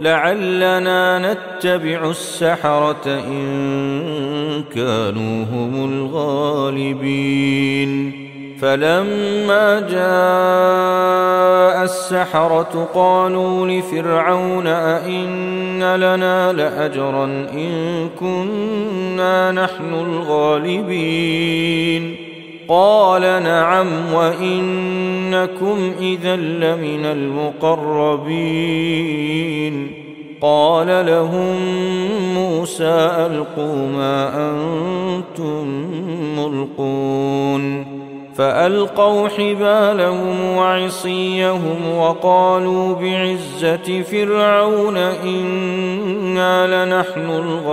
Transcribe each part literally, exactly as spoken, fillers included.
لعلنا نتبع السحرة إن كانوا هم الغالبين. فلما جاء السحرة قالوا لفرعون أئن لنا لأجرا إن كنا نحن الغالبين. قال نعم وإنكم إذا لمن المقربين. قال لهم موسى ألقوا ما أنتم ملقون. فألقوا حبالهم وعصيهم وقالوا بعزة فرعون إنا لنحن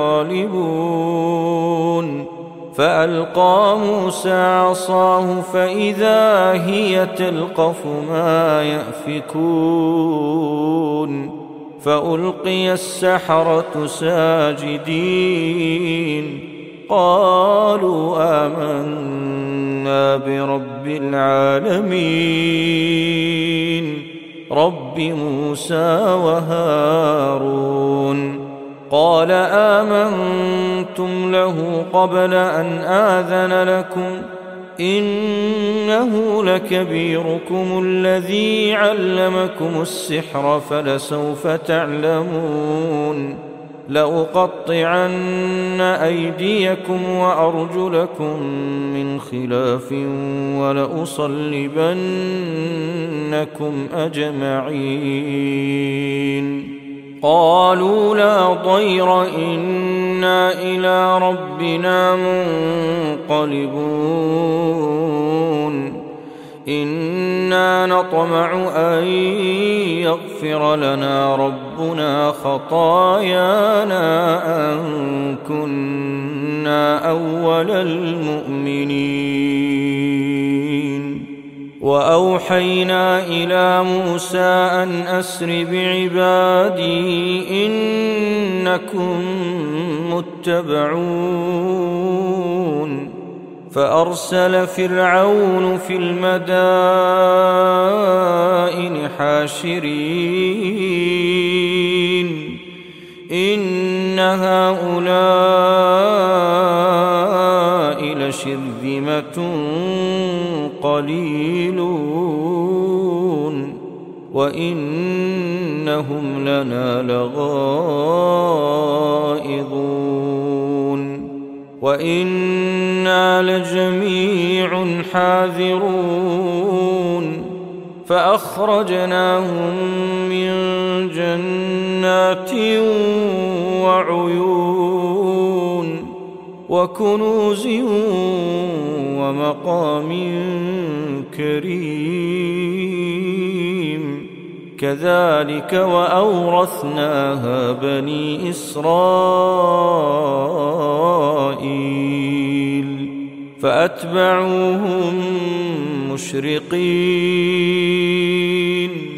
الغالبون. فألقى موسى عصاه فإذا هي تلقف ما يأفكون. فألقي السحرة ساجدين قالوا آمنا برب العالمين رب موسى وهارون. قال آمنتم له قبل أن آذن لكم إنه لكبيركم الذي علمكم السحر فلسوف تعلمون. لأقطعن أيديكم وأرجلكم من خلاف ولأصلبنكم أجمعين. قالوا لا ضير إنا إلى ربنا منقلبون. إنا نطمع أن يغفر لنا ربنا خطايانا أن كنا أول المؤمنين. وأوحينا إلى موسى أن أسر بعبادي إنكم متبعون. فأرسل فرعون في المدائن حاشرين إن هؤلاء لشرذمة قليلون وإنهم لنا لغائظون وإنا لجميع حاذرون. فأخرجناهم من جنات وعيون وكنوز ومقام كريم. كذلك وأورثناها بني إسرائيل فأتبعوهم مشرقين.